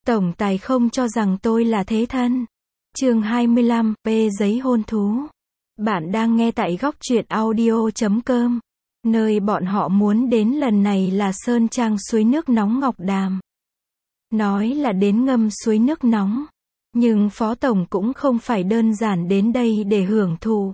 Tổng tài không cho rằng tôi là thế thân. Chương 25, P giấy hôn thú. Bạn đang nghe tại góc truyện audio.com. Nơi bọn họ muốn đến lần này là Sơn Trang suối nước nóng Ngọc Đàm. Nói là đến ngâm suối nước nóng. Nhưng Phó Tổng cũng không phải đơn giản đến đây để hưởng thụ.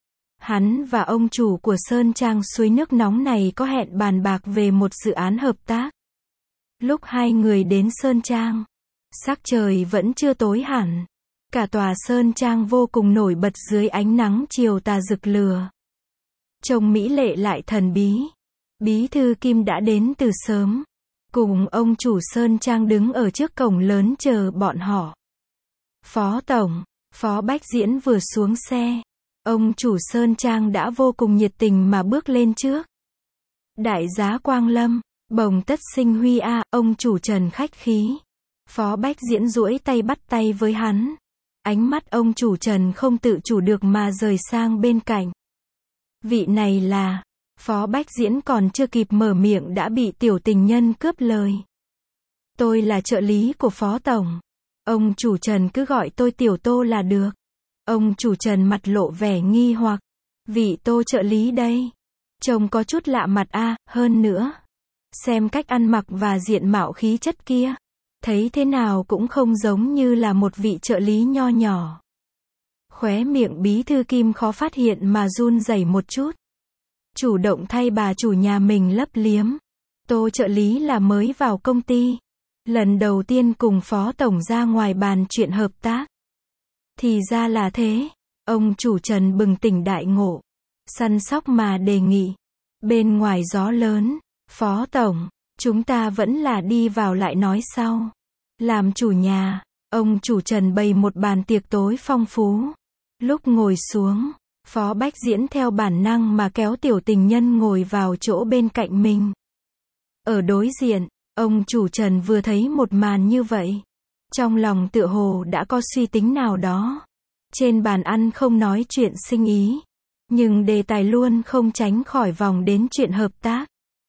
Hắn và ông chủ của Sơn Trang suối nước nóng này có hẹn bàn bạc về một dự án hợp tác. Lúc hai người đến Sơn Trang, sắc trời vẫn chưa tối hẳn. Cả tòa Sơn Trang vô cùng nổi bật dưới ánh nắng chiều tà rực lửa. Trông mỹ lệ lại thần bí. Bí thư Kim đã đến từ sớm. Cùng ông chủ Sơn Trang đứng ở trước cổng lớn chờ bọn họ. Phó Tổng, Phó Bách Diễn vừa xuống xe. Ông chủ Sơn Trang đã vô cùng nhiệt tình mà bước lên trước. Đại giá Quang Lâm, bồng tất sinh huy a, ông chủ Trần khách khí. Phó Bách Diễn duỗi tay bắt tay với hắn. Ánh mắt ông chủ Trần không tự chủ được mà rời sang bên cạnh. Vị này là... Phó Bách Diễn còn chưa kịp mở miệng đã bị tiểu tình nhân cướp lời. Tôi là trợ lý của Phó Tổng. Ông chủ Trần cứ gọi tôi Tiểu Tô là được. Ông chủ Trần mặt lộ vẻ nghi hoặc. Vị Tô trợ lý đây. Trông có chút lạ mặt a, hơn nữa. Xem cách ăn mặc và diện mạo khí chất kia. Thấy thế nào cũng không giống như là một vị trợ lý nho nhỏ. Khóe miệng bí thư Kim khó phát hiện mà run rẩy một chút. Chủ động thay bà chủ nhà mình lấp liếm. Tô trợ lý là mới vào công ty. Lần đầu tiên cùng Phó Tổng ra ngoài bàn chuyện hợp tác. Thì ra là thế. Ông chủ Trần bừng tỉnh đại ngộ. Săn sóc mà đề nghị. Bên ngoài gió lớn. Phó Tổng, chúng ta vẫn là đi vào lại nói sau. Làm chủ nhà, ông chủ Trần bày một bàn tiệc tối phong phú. Lúc ngồi xuống, Phó Bách Diễn theo bản năng mà kéo tiểu tình nhân ngồi vào chỗ bên cạnh mình. Ở đối diện, ông chủ Trần vừa thấy một màn như vậy. Trong lòng tựa hồ đã có suy tính nào đó. Trên bàn ăn không nói chuyện sinh ý. Nhưng đề tài luôn không tránh khỏi vòng đến chuyện hợp tác.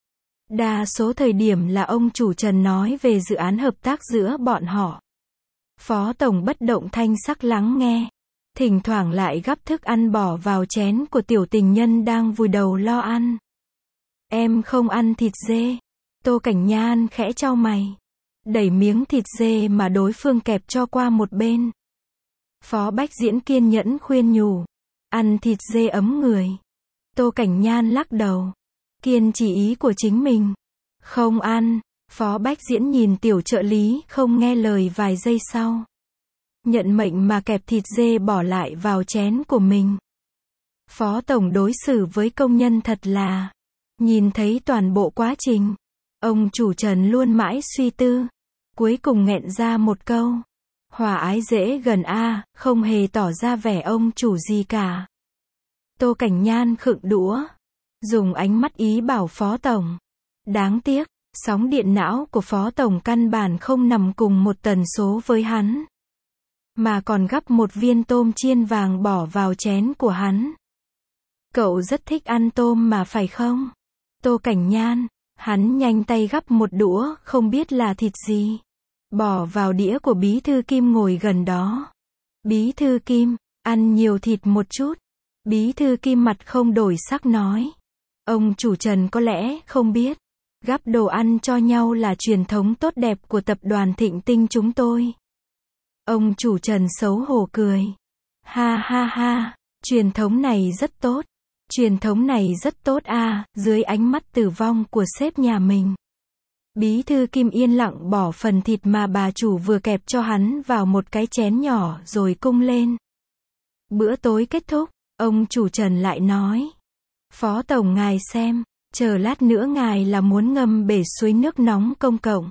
Đa số thời điểm là ông chủ Trần nói về dự án hợp tác giữa bọn họ. Phó Tổng bất động thanh sắc lắng nghe. Thỉnh thoảng lại gắp thức ăn bỏ vào chén của tiểu tình nhân đang vùi đầu lo ăn. Em không ăn thịt dê. Tô Cảnh Nhan khẽ chau mày. Đẩy miếng thịt dê mà đối phương kẹp cho qua một bên. Phó Bách Diễn kiên nhẫn khuyên nhủ. Ăn thịt dê ấm người. Tô Cảnh Nhan lắc đầu. Kiên trì ý của chính mình. Không ăn. Phó Bách Diễn nhìn tiểu trợ lý không nghe lời vài giây sau. Nhận mệnh mà kẹp thịt dê bỏ lại vào chén của mình. Phó Tổng đối xử với công nhân thật là. Nhìn thấy toàn bộ quá trình. Ông chủ Trần luôn mãi suy tư. Cuối cùng nghẹn ra một câu. Hòa ái dễ gần a, không hề tỏ ra vẻ ông chủ gì cả. Tô Cảnh Nhan khựng đũa. Dùng ánh mắt ý bảo Phó Tổng. Đáng tiếc, sóng điện não của Phó Tổng căn bản không nằm cùng một tần số với hắn. Mà còn gắp một viên tôm chiên vàng bỏ vào chén của hắn. Cậu rất thích ăn tôm mà phải không? Tô Cảnh Nhan, hắn nhanh tay gắp một đũa không biết là thịt gì. Bỏ vào đĩa của bí thư Kim ngồi gần đó. Bí thư Kim, ăn nhiều thịt một chút. Bí thư Kim mặt không đổi sắc nói. Ông chủ Trần có lẽ không biết. Gắp đồ ăn cho nhau là truyền thống tốt đẹp của tập đoàn Thịnh Tinh chúng tôi. Ông chủ Trần xấu hổ cười. Ha ha ha, truyền thống này rất tốt. Truyền thống này rất tốt a, dưới ánh mắt tử vong của sếp nhà mình. Bí thư Kim yên lặng bỏ phần thịt mà bà chủ vừa kẹp cho hắn vào một cái chén nhỏ rồi cung lên. Bữa tối kết thúc, ông chủ Trần lại nói. Phó Tổng ngài xem, chờ lát nữa ngài là muốn ngâm bể suối nước nóng công cộng.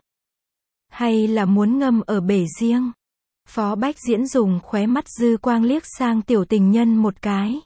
Hay là muốn ngâm ở bể riêng? Phó Bách Diễn dùng khóe mắt dư quang liếc sang tiểu tình nhân một cái.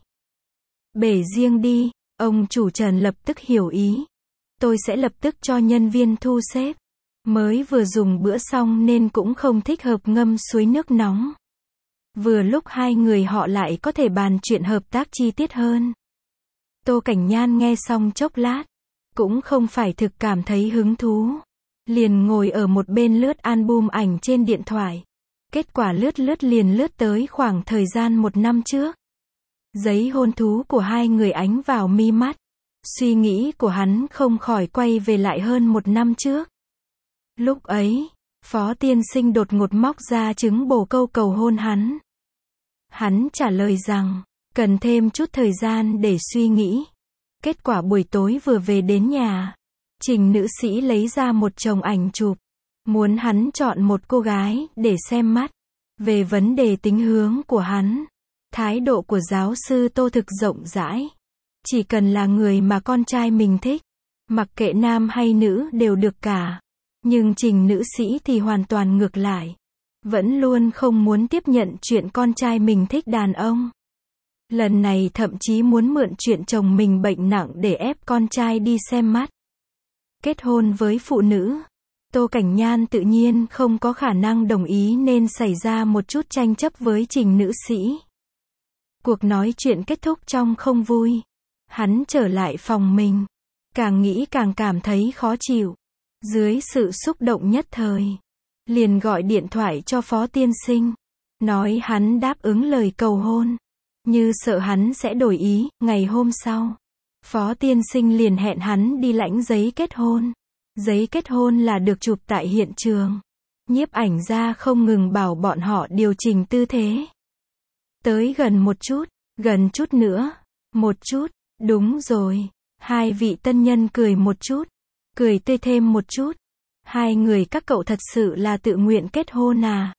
Bể riêng đi, ông chủ Trần lập tức hiểu ý. Tôi sẽ lập tức cho nhân viên thu xếp. Mới vừa dùng bữa xong nên cũng không thích hợp ngâm suối nước nóng. Vừa lúc hai người họ lại có thể bàn chuyện hợp tác chi tiết hơn. Tô Cảnh Nhan nghe xong chốc lát. Cũng không phải thực cảm thấy hứng thú. liền ngồi ở một bên lướt album ảnh trên điện thoại. Kết quả lướt liền lướt tới khoảng thời gian 1 năm trước. Giấy hôn thú của hai người ánh vào mi mắt. Suy nghĩ của hắn không khỏi quay về lại hơn 1 năm trước. Lúc ấy, Phó tiên sinh đột ngột móc ra trứng bồ câu cầu hôn hắn. Hắn trả lời rằng, cần thêm chút thời gian để suy nghĩ. Kết quả buổi tối vừa về đến nhà, Trình nữ sĩ lấy ra một chồng ảnh chụp, muốn hắn chọn một cô gái để xem mắt. Về vấn đề tính hướng của hắn, thái độ của giáo sư Tô thực rộng rãi. Chỉ cần là người mà con trai mình thích, mặc kệ nam hay nữ đều được cả. Nhưng Trình nữ sĩ thì hoàn toàn ngược lại. Vẫn luôn không muốn tiếp nhận chuyện con trai mình thích đàn ông. Lần này thậm chí muốn mượn chuyện chồng mình bệnh nặng để ép con trai đi xem mắt. Kết hôn với phụ nữ, Tô Cảnh Nhan tự nhiên không có khả năng đồng ý nên xảy ra một chút tranh chấp với Trình nữ sĩ. Cuộc nói chuyện kết thúc trong không vui. Hắn trở lại phòng mình. Càng nghĩ càng cảm thấy khó chịu. Dưới sự xúc động nhất thời, liền gọi điện thoại cho Phó tiên sinh. Nói hắn đáp ứng lời cầu hôn. Như sợ hắn sẽ đổi ý. Ngày hôm sau, Phó tiên sinh liền hẹn hắn đi lãnh giấy kết hôn. Giấy kết hôn là được chụp tại hiện trường. Nhiếp ảnh gia không ngừng bảo bọn họ điều chỉnh tư thế. Tới gần chút nữa, một chút, đúng rồi. Hai vị tân nhân cười một chút, cười tươi thêm một chút. Hai người các cậu thật sự là tự nguyện kết hôn à?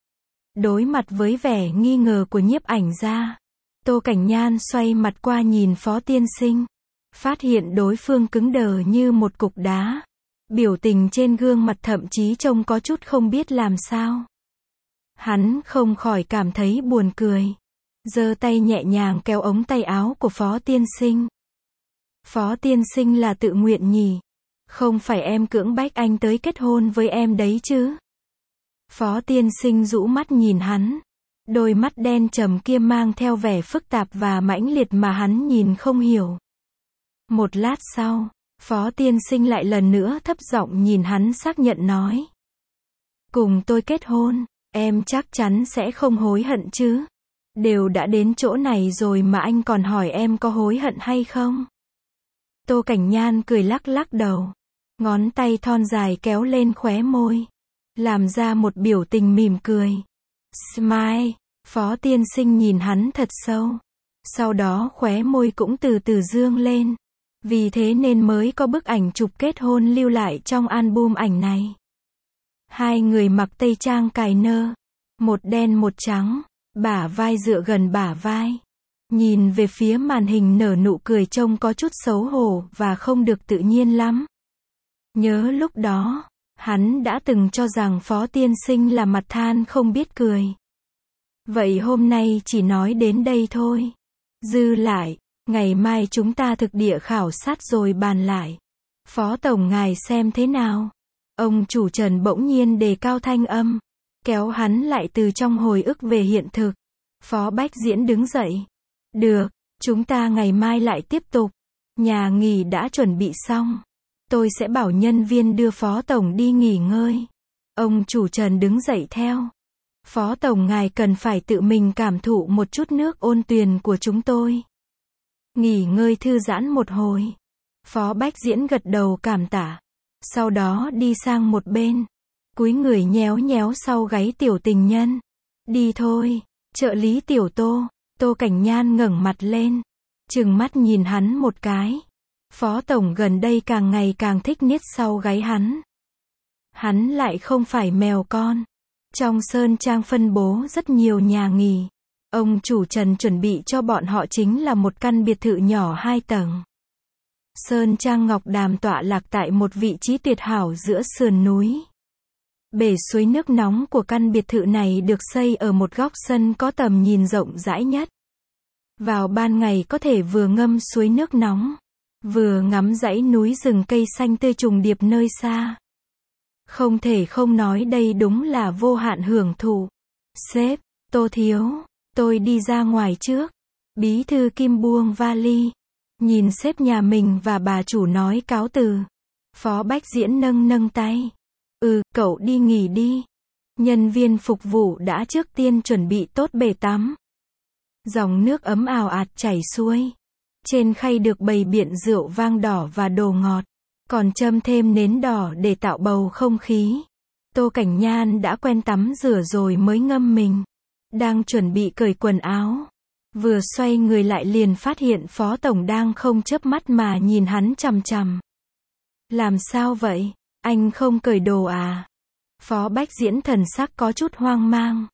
Đối mặt với vẻ nghi ngờ của nhiếp ảnh gia, Tô Cảnh Nhan xoay mặt qua nhìn Phó tiên sinh. Phát hiện đối phương cứng đờ như một cục đá. Biểu tình trên gương mặt thậm chí trông có chút không biết làm sao. Hắn không khỏi cảm thấy buồn cười. Giơ tay nhẹ nhàng kéo ống tay áo của Phó tiên sinh. Phó tiên sinh là tự nguyện nhỉ? Không phải em cưỡng bách anh tới kết hôn với em đấy chứ? Phó tiên sinh rũ mắt nhìn hắn. Đôi mắt đen trầm kia mang theo vẻ phức tạp và mãnh liệt mà hắn nhìn không hiểu. Một lát sau, Phó tiên sinh lại lần nữa thấp giọng nhìn hắn xác nhận nói. Cùng tôi kết hôn, em chắc chắn sẽ không hối hận chứ? Đều đã đến chỗ này rồi mà anh còn hỏi em có hối hận hay không? Tô Cảnh Nhan cười lắc lắc đầu. Ngón tay thon dài kéo lên khóe môi. Làm ra một biểu tình mỉm cười. Smile. Phó tiên sinh nhìn hắn thật sâu. Sau đó khóe môi cũng từ từ dương lên. Vì thế nên mới có bức ảnh chụp kết hôn lưu lại trong album ảnh này. Hai người mặc tây trang cài nơ. Một đen một trắng. Bả vai dựa gần bả vai. Nhìn về phía màn hình nở nụ cười trông có chút xấu hổ và không được tự nhiên lắm. Nhớ lúc đó, hắn đã từng cho rằng Phó tiên sinh là mặt than không biết cười. Vậy hôm nay chỉ nói đến đây thôi. Dư lại, ngày mai chúng ta thực địa khảo sát rồi bàn lại. Phó tổng ngài xem thế nào? Ông chủ Trần bỗng nhiên đề cao thanh âm, kéo hắn lại từ trong hồi ức về hiện thực. Phó Bách Diễn đứng dậy. Được, chúng ta ngày mai lại tiếp tục. Nhà nghỉ đã chuẩn bị xong. Tôi sẽ bảo nhân viên đưa Phó tổng đi nghỉ ngơi. Ông chủ Trần đứng dậy theo. Phó tổng ngài cần phải tự mình cảm thụ một chút nước ôn tuyền của chúng tôi. Nghỉ ngơi thư giãn một hồi. Phó Bách Diễn gật đầu cảm tạ. Sau đó đi sang một bên. Cúi người nhéo nhéo sau gáy tiểu tình nhân. Đi thôi, trợ lý tiểu Tô. Tô Cảnh Nhan ngẩng mặt lên. Trừng mắt nhìn hắn một cái. Phó tổng gần đây càng ngày càng thích niết sau gáy hắn. Hắn lại không phải mèo con. Trong Sơn Trang phân bố rất nhiều nhà nghỉ. Ông chủ Trần chuẩn bị cho bọn họ chính là một căn biệt thự nhỏ 2 tầng. Sơn Trang Ngọc Đàm tọa lạc tại một vị trí tuyệt hảo giữa sườn núi. Bể suối nước nóng của căn biệt thự này được xây ở một góc sân có tầm nhìn rộng rãi nhất. Vào ban ngày có thể vừa ngâm suối nước nóng, vừa ngắm dãy núi rừng cây xanh tươi trùng điệp nơi xa. Không thể không nói đây đúng là vô hạn hưởng thụ. Sếp, Tô thiếu, tôi đi ra ngoài trước. Bí thư Kim buông vali. Nhìn sếp nhà mình và bà chủ nói cáo từ. Phó Bách Diễn nâng tay. Cậu đi nghỉ đi. Nhân viên phục vụ đã trước tiên chuẩn bị tốt bể tắm. Dòng nước ấm ào ạt chảy xuôi. Trên khay được bày biện rượu vang đỏ và đồ ngọt. Còn châm thêm nến đỏ để tạo bầu không khí. Tô Cảnh Nhan đã quen tắm rửa rồi mới ngâm mình. Đang chuẩn bị cởi quần áo. Vừa xoay người lại liền phát hiện Phó Tổng đang không chớp mắt mà nhìn hắn chằm chằm. Làm sao vậy? Anh không cởi đồ à? Phó Bách Diễn thần sắc có chút hoang mang.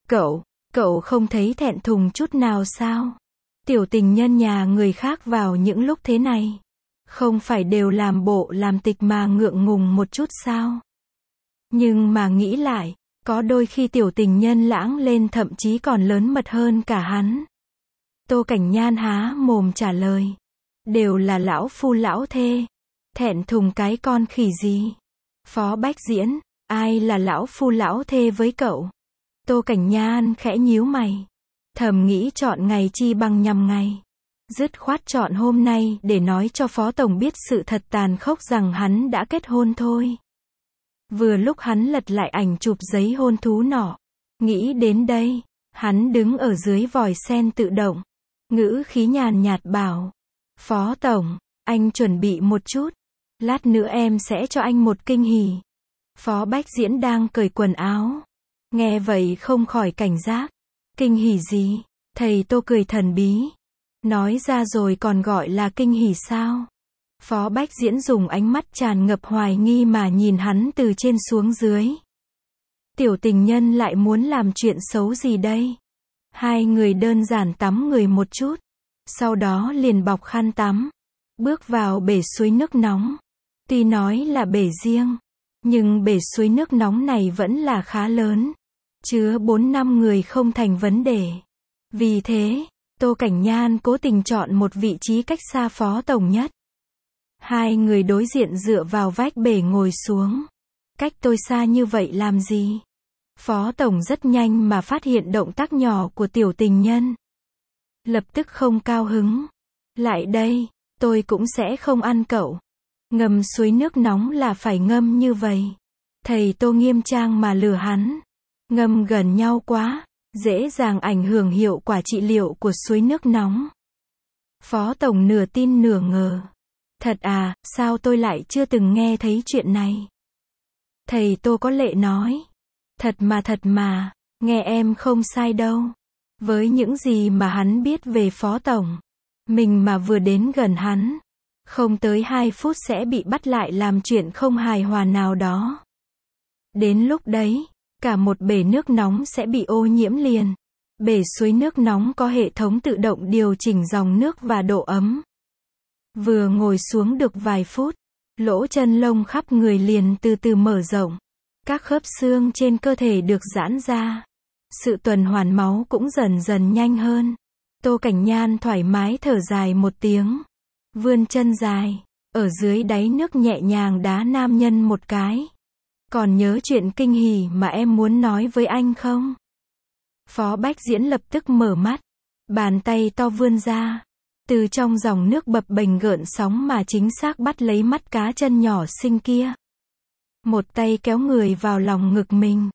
Cậu không thấy thẹn thùng chút nào sao? Tiểu tình nhân nhà người khác vào những lúc thế này. Không phải đều làm bộ làm tịch mà ngượng ngùng một chút sao? Nhưng mà nghĩ lại, có đôi khi tiểu tình nhân lãng lên thậm chí còn lớn mật hơn cả hắn. Tô Cảnh Nhan há mồm trả lời. Đều là lão phu lão thê. Thẹn thùng cái con khỉ gì? Phó Bách Diễn, ai là lão phu lão thê với cậu? Tô Cảnh Nhan khẽ nhíu mày. Thầm nghĩ chọn ngày chi bằng nhằm ngày. Dứt khoát chọn hôm nay để nói cho Phó Tổng biết sự thật tàn khốc rằng hắn đã kết hôn thôi. Vừa lúc hắn lật lại ảnh chụp giấy hôn thú nọ. Nghĩ đến đây, hắn đứng ở dưới vòi sen tự động. Ngữ khí nhàn nhạt bảo. Phó Tổng, anh chuẩn bị một chút. Lát nữa em sẽ cho anh một kinh hỉ. Phó Bách Diễn đang cởi quần áo. Nghe vậy không khỏi cảnh giác. Kinh hỉ gì? Thầy Tô cười thần bí. Nói ra rồi còn gọi là kinh hỉ sao? Phó Bách Diễn dùng ánh mắt tràn ngập hoài nghi mà nhìn hắn từ trên xuống dưới. Tiểu tình nhân lại muốn làm chuyện xấu gì đây? Hai người đơn giản tắm người một chút. Sau đó liền bọc khăn tắm. Bước vào bể suối nước nóng. Tuy nói là bể riêng. Nhưng bể suối nước nóng này vẫn là khá lớn. Chứa 4-5 người không thành vấn đề. Vì thế, Tô Cảnh Nhan cố tình chọn một vị trí cách xa Phó Tổng nhất. Hai người đối diện dựa vào vách bể ngồi xuống. Cách tôi xa như vậy làm gì? Phó Tổng rất nhanh mà phát hiện động tác nhỏ của tiểu tình nhân. Lập tức không cao hứng. Lại đây, tôi cũng sẽ không ăn cậu. Ngâm suối nước nóng là phải ngâm như vậy. Thầy Tô nghiêm trang mà lừa hắn. Ngâm gần nhau quá, dễ dàng ảnh hưởng hiệu quả trị liệu của suối nước nóng. Phó Tổng nửa tin nửa ngờ. Thật à, sao tôi lại chưa từng nghe thấy chuyện này? Thầy Tô có lệ nói. Thật mà, nghe em không sai đâu. Với những gì mà hắn biết về Phó Tổng, mình mà vừa đến gần hắn, không tới 2 phút sẽ bị bắt lại làm chuyện không hài hòa nào đó. Đến lúc đấy, cả một bể nước nóng sẽ bị ô nhiễm liền. Bể suối nước nóng có hệ thống tự động điều chỉnh dòng nước và độ ấm. Vừa ngồi xuống được vài phút, lỗ chân lông khắp người liền từ từ mở rộng. Các khớp xương trên cơ thể được giãn ra. Sự tuần hoàn máu cũng dần dần nhanh hơn. Tô Cảnh Nhan thoải mái thở dài một tiếng. Vươn chân dài, ở dưới đáy nước nhẹ nhàng đá nam nhân một cái. Còn nhớ chuyện kinh hỉ mà em muốn nói với anh không? Phó Bách Diễn lập tức mở mắt. Bàn tay to vươn ra. Từ trong dòng nước bập bềnh gợn sóng mà chính xác bắt lấy mắt cá chân nhỏ xinh kia. Một tay kéo người vào lòng ngực mình.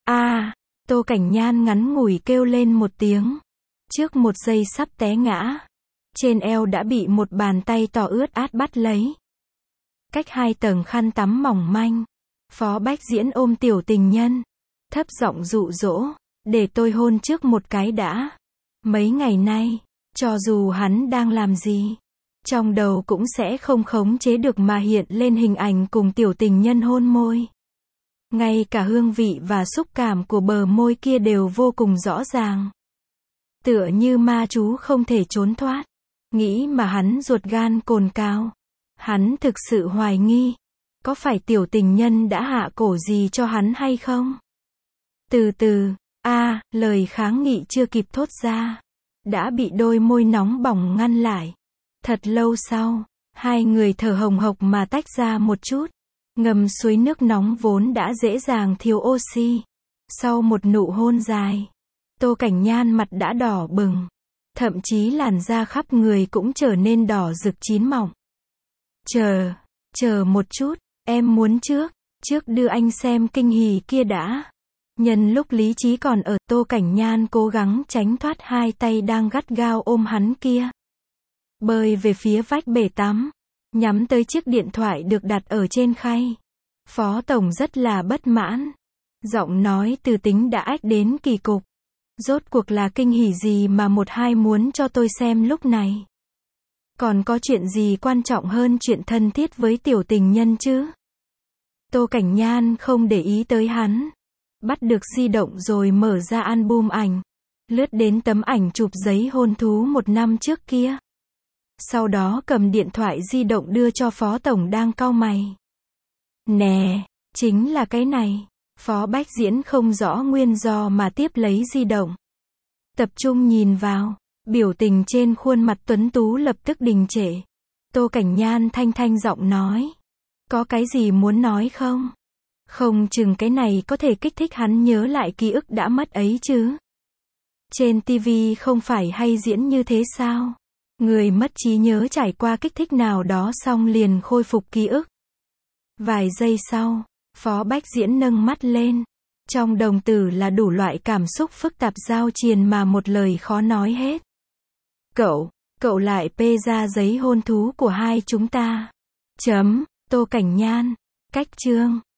Tô Cảnh Nhan ngắn ngủi kêu lên một tiếng. Trước một giây sắp té ngã. Trên eo đã bị một bàn tay to ướt át bắt lấy. Cách 2 tầng khăn tắm mỏng manh. Phó Bách Diễn ôm tiểu tình nhân. Thấp giọng dụ dỗ. Để tôi hôn trước một cái đã. Mấy ngày nay, cho dù hắn đang làm gì, trong đầu cũng sẽ không khống chế được mà hiện lên hình ảnh cùng tiểu tình nhân hôn môi. Ngay cả hương vị và xúc cảm của bờ môi kia đều vô cùng rõ ràng. Tựa như ma chú không thể trốn thoát. Nghĩ mà hắn ruột gan cồn cào. Hắn thực sự hoài nghi. Có phải tiểu tình nhân đã hạ cổ gì cho hắn hay không? Từ từ, lời kháng nghị chưa kịp thốt ra. Đã bị đôi môi nóng bỏng ngăn lại. Thật lâu sau, hai người thở hồng hộc mà tách ra một chút. Ngâm suối nước nóng vốn đã dễ dàng thiếu oxy. Sau một nụ hôn dài, Tô Cảnh Nhan mặt đã đỏ bừng. Thậm chí làn da khắp người cũng trở nên đỏ rực chín mọng. Chờ một chút, em muốn trước. Trước đưa anh xem kinh hỉ kia đã. Nhân lúc lý trí còn ở, Tô Cảnh Nhan cố gắng tránh thoát hai tay đang gắt gao ôm hắn kia. Bơi về phía vách bể tắm. Nhắm tới chiếc điện thoại được đặt ở trên khay. Phó Tổng rất là bất mãn. Giọng nói từ tính đã ách đến kỳ cục. Rốt cuộc là kinh hỉ gì mà một hai muốn cho tôi xem lúc này? Còn có chuyện gì quan trọng hơn chuyện thân thiết với tiểu tình nhân chứ? Tô Cảnh Nhan không để ý tới hắn. Bắt được di động rồi mở ra album ảnh. Lướt đến tấm ảnh chụp giấy hôn thú 1 năm trước kia. Sau đó cầm điện thoại di động đưa cho Phó Tổng đang cau mày. Nè, chính là cái này. Phó Bách Diễn không rõ nguyên do mà tiếp lấy di động. Tập trung nhìn vào. Biểu tình trên khuôn mặt tuấn tú lập tức đình trệ. Tô Cảnh Nhan thanh thanh giọng nói. Có cái gì muốn nói không? Không chừng cái này có thể kích thích hắn nhớ lại ký ức đã mất ấy chứ. Trên TV không phải hay diễn như thế sao? Người mất trí nhớ trải qua kích thích nào đó xong liền khôi phục ký ức. Vài giây sau, Phó Bách Diễn nâng mắt lên. Trong đồng tử là đủ loại cảm xúc phức tạp giao triền mà một lời khó nói hết. Cậu lại pê ra giấy hôn thú của hai chúng ta. Tô Cảnh Nhan. Cách chương.